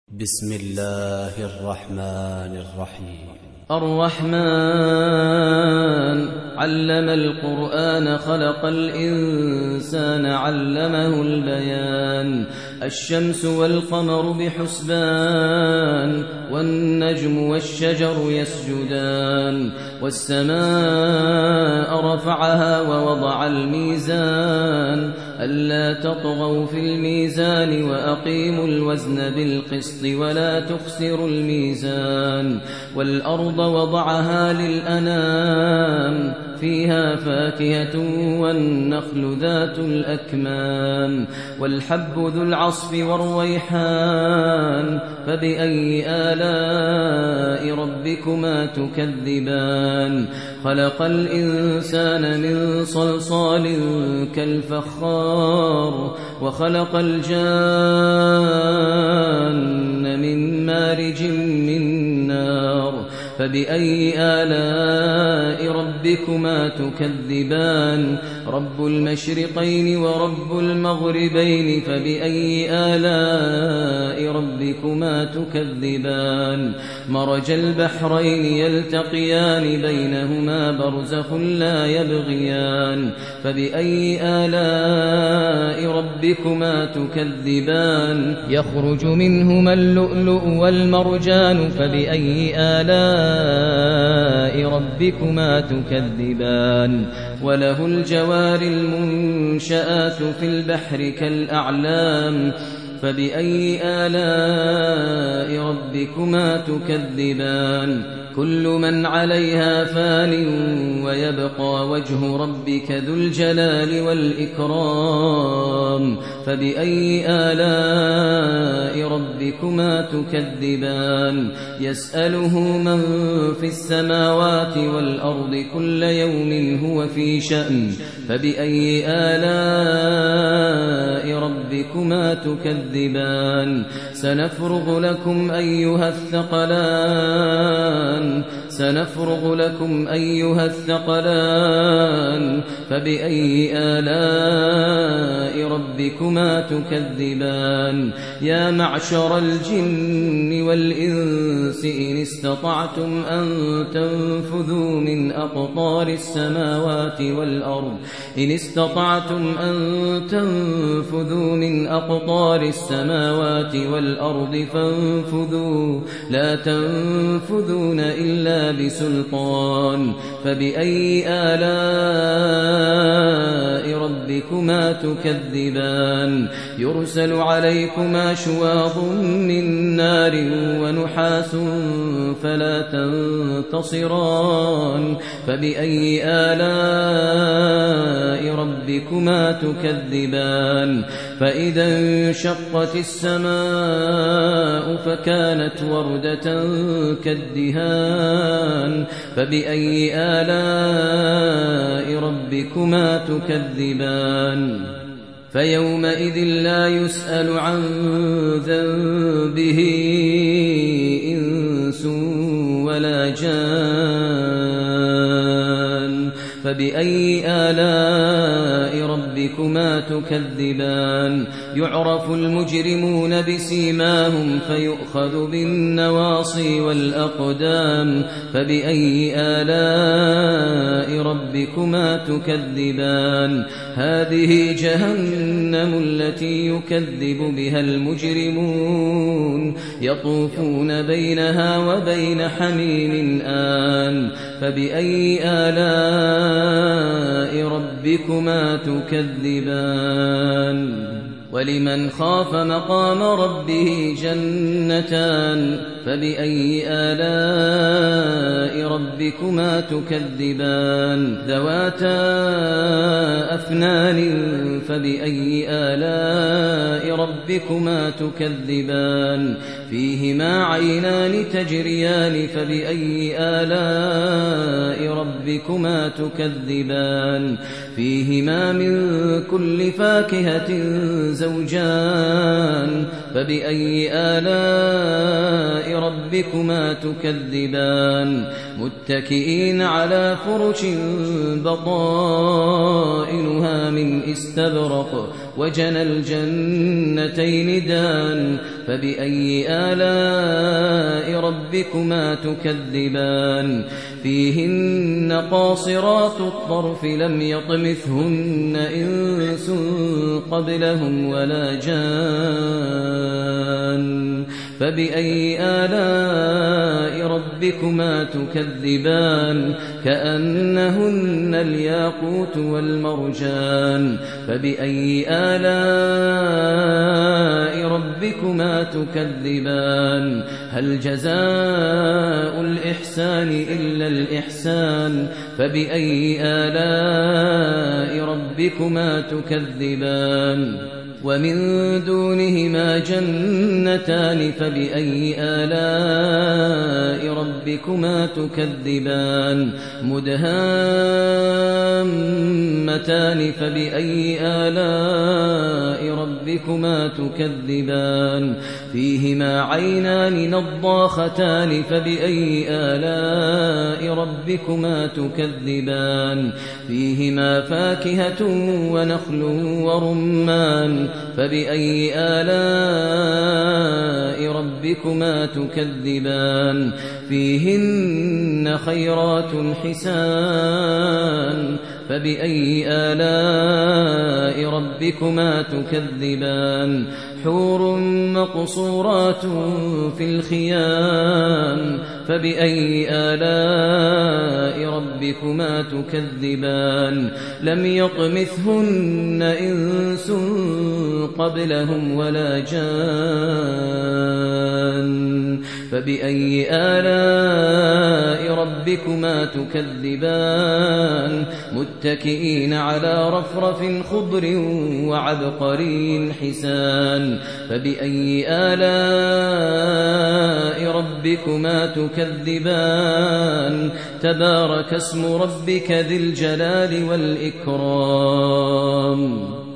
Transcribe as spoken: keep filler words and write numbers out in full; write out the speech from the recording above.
بسم الله الرحمن الرحيم. الرحمن علم القرآن خلق الإنسان علمه البيان. الشمس والقمر بحسبان والنجم والشجر يسجدان. والسماء رفعها ووضع الميزان ألا تطغوا في الميزان وأقيموا الوزن بالقسط ولا تخسروا الميزان. والأرض وضعها للأنام فيها فاكهة والنخل ذات الأكمام والحب ذو العصف والريحان فبأي آلاء ربكما تكذبان. خلق الإنسان من صلصال كالفخار وخلق الجان من مارج من نار فبأي آلاء ربكما تكذبان. رب المشرقين ورب المغربين فبأي آلاء ربكما تكذبان. مرج البحرين يلتقيان بينهما برزخ لا يبغيان فبأي آلاء ربكما تكذبان. يخرج منهما اللؤلؤ والمرجان فبأي آلاء ربكما تكذبان. وله الجوار المنشآت في البحر كالأعلام فبأي آلاء ربكما تكذبان. كل من عليها فان ويبقى وجه ربك ذو الجلال والإكرام فبأي آلاء ربكما تكذبان. يسأله من في السماوات والأرض كل يوم هو في شأن فبأي آلاء ربكما تكذبان. سنفرغ لكم أيها الثقلان سنفرغ لكم أيها الثقلان فبأي آلاء ربكما تكذبان. يا معشر الجن والإنس إن استطعتم أن تنفذوا من أقطار السماوات والأرض إن استطعتم أن تنفذوا من أقطار السماوات والأرض فانفذوا لا تنفذون إلا بسلطان فبأي آلاء ربكما تكذبان. يرسل عليكما شواظ من نار ونحاس فلا تنتصران فبأي آلاء ربكما تكذبان. فإذا انشقت السماء فكانت وردة كالدهان فبأي آلاء ربكما تكذبان. فيومئذ لا يسأل عن ذنبه إنس ولا جان فبأي آلاء ربكما تكذبان. يعرف المجرمون بسيماهم فيؤخذ بالنواصي والأقدام فبأي آلاء ربكما تكذبان. هذه جهنم التي يكذب بها المجرمون يطوفون بينها وبين حميم آن فبأي آلاء ربكما تكذبان. ولمن خاف مقام ربه جنتان فبأي آلاء ربكما تكذبان. ذواتا أفنان فبأي آلاء ربكما تكذبان. فيهما عينان تجريان فبأي آلاء ربكما تكذبان. فيهما من كل فاكهة زوجان فبأي آلاء ربكما تكذبان. متكئين على فرش بطائنها من استبرق وجنى الجنتين دان فبأي آلاء ربكما تكذبان فيهن قاصرات الطرف لم يطمثهن إنس قبلهم ولا جان فبأي آلاء ربكما تكذبان كأنهن الياقوت والمرجان فبأي آلاء ربكما تكذبان هل جزاء الإحسان إلا الإحسان فبأي آلاء ربكما تكذبان ومن دونهما جنتان فبأي آلاء ربكما تكذبان مدهامتان فبأي آلاء ربكما تكذبان فيهما عينان نضاختان فبأي آلاء ربكما تكذبان فيهما فاكهة ونخل ورمان فبأي آلاء ربكما تكذبان فيهن خيرات حسان فبأي آلاء ربكما تكذبان حور مقصورات في الخيام فبأي آلاء ربكما تكذبان لم يطمثهن إنس قبلهم ولا جان فبأي آلاء ربكما تكذبان متكئين على رفرف خضر وعبقري حسان فبأي آلاء ربكما تكذبان تبارك اسم ربك ذي الجلال والإكرام